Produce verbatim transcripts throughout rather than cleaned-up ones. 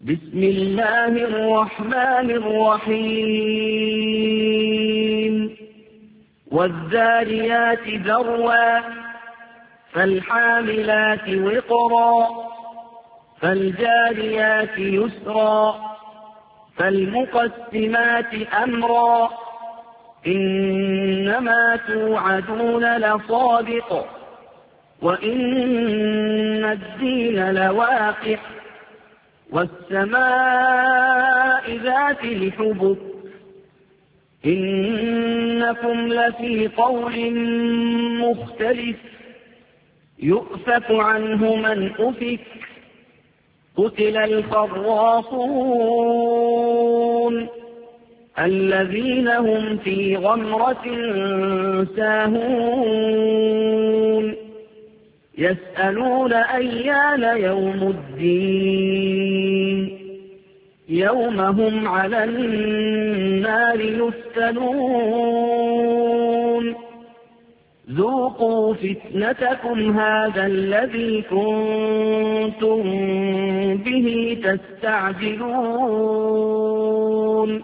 بسم الله الرحمن الرحيم والذاريات ذروا فالحاملات وقرا فالجاريات يسرا فالمقسمات أمرا إنما توعدون لصادق وإن الدين لواقع والسماء ذات الحبك إنكم لفي قول مختلف يؤفك عنه من أفك قتل الخراصون الذين هم في غمرة ساهون يسألون أيان يوم الدين يوم هم على النار يفتنون ذوقوا فتنتكم هذا الذي كنتم به تستعجلون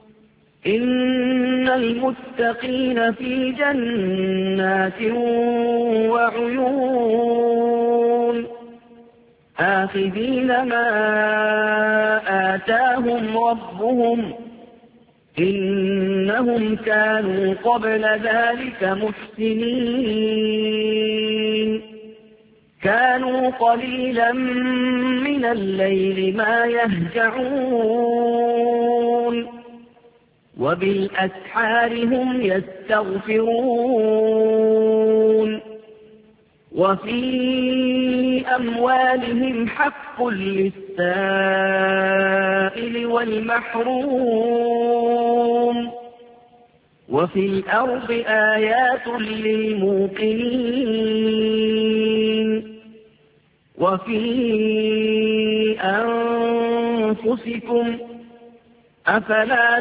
إن المتقين في جنات وعيون آخذين ما آتاهم ربهم إنهم كانوا قبل ذلك محسنين كانوا قليلا من الليل ما يهجعون وبالأسحار هم يستغفرون وفي أموالهم حق للسائل والمحروم وفي الأرض آيات للموقنين وفي أنفسكم أفلا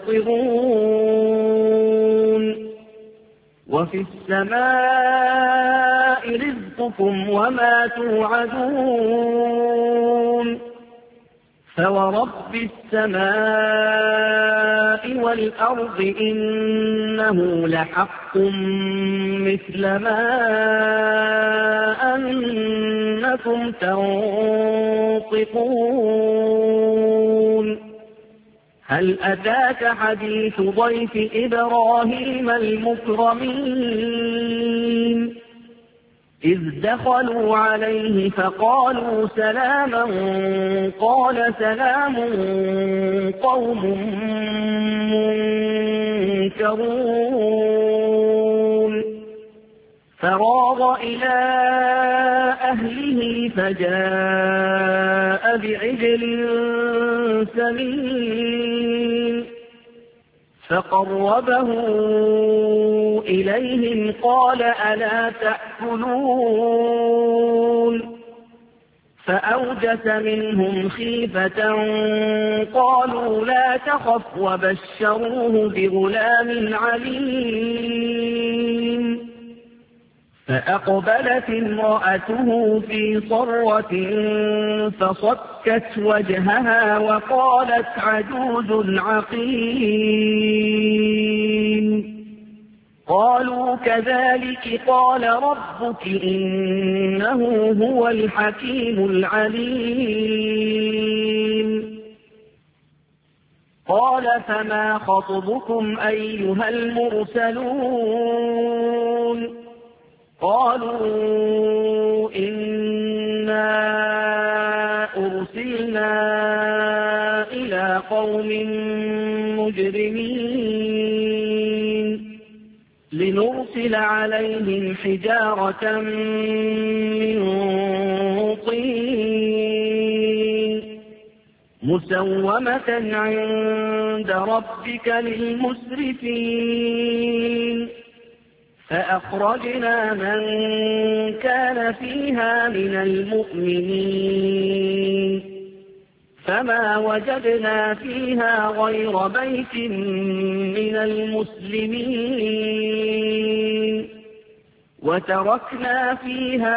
تبصرون وفي السماء رزقكم وما توعدون فورب السماء والأرض إنه لحق مثل ما أنكم تنطقون هل أتاك حديث ضيف إبراهيم المكرمين إذ دخلوا عليه فقالوا سلاما قال سلام قوم منكرون فراغ إلى أهله فجاء بعجل سمين فقربه إليهم قال ألا تأكلون فأوجس منهم خيفة قالوا لا تخف وبشروه بغلام عليم فأقبلت امرأته في صرة فصكت وجهها وقالت عجوز عقيم قالوا كذلك قال ربك إنه هو الحكيم العليم قال فما خطبكم أيها المرسلون قالوا إنا أرسلنا إلى قوم مجرمين لنرسل عليهم حجارة من طين مسومة عند ربك للمسرفين فأخرجنا من كان فيها من المؤمنين فما وجدنا فيها غير بيت من المسلمين وتركنا فيها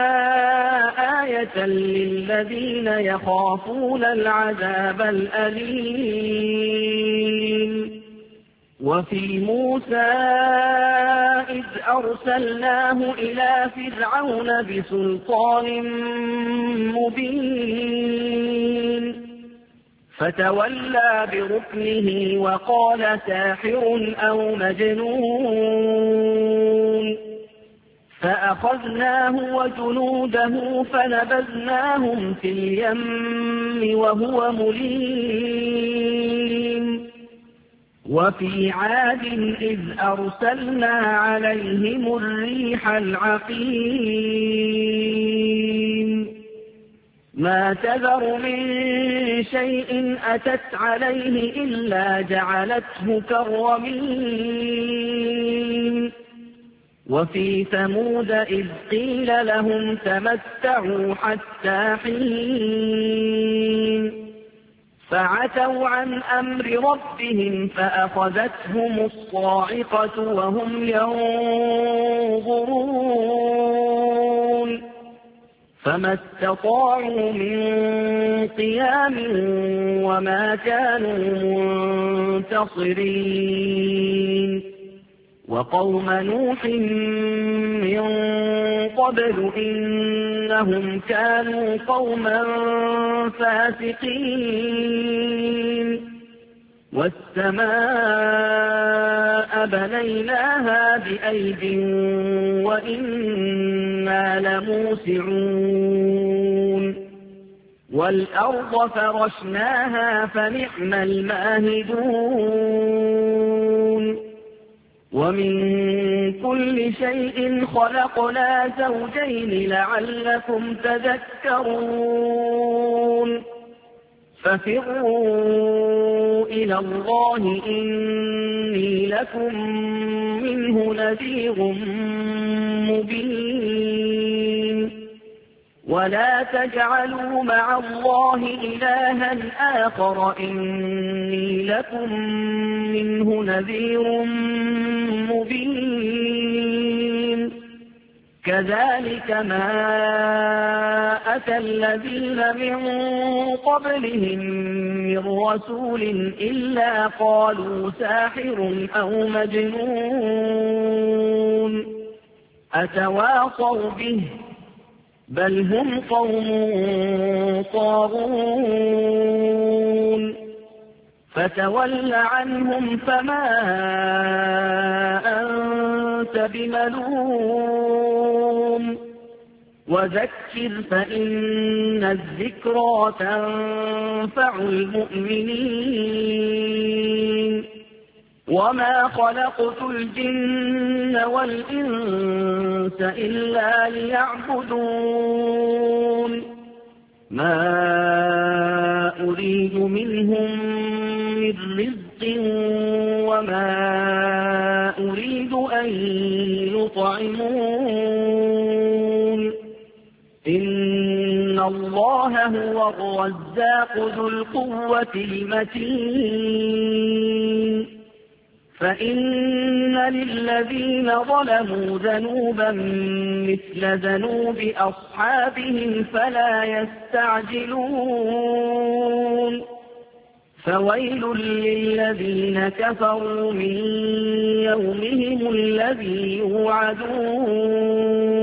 آية للذين يخافون العذاب الأليم. وفي موسى إذ أرسلناه إلى فرعون بسلطان مبين فتولى بركنه وقال ساحر أو مجنون فأخذناه وجنوده فنبذناهم في اليم وهو مليم. وفي عاد إذ أرسلنا عليهم الريح العقيم ما تذر من شيء أتت عليه إلا جعلته كالرميم. وفي ثمود إذ قيل لهم تمتعوا حتى حين فعتوا عن أمر ربهم فأخذتهم الصاعقة وهم ينظرون فما استطاعوا من قيام وما كانوا منتصرين. وقوم نوح من قبل إنهم كانوا قوما فاسقين. والسماء بنيناها بأيد وإنا لموسعون والأرض فرشناها فنعم الماهدون. ومن كل شيء خلقنا زوجين لعلكم تذكرون. ففروا إلى الله إني لكم منه نذير مبين. ولا تجعلوا مع الله إلها آخر إني لكم منه نذير مبين. كذلك ما أتى الذين من قبلهم من رسول إلا قالوا ساحر أو مجنون أتواصوا به بل هم قوم طاغون. فتول عنهم فما أنت بملوم وذكر فإن الذكرى تنفع المؤمنين. وما خلقت الجن والإنس إلا ليعبدون ما أريد منهم من رزق وما أريد أن يطعمون إن الله هو الرزاق ذو القوة المتين. فإن للذين ظلموا ذنوبا مثل ذنوب أصحابهم فلا يستعجلون. فويل للذين كفروا من يومهم الذي يوعدون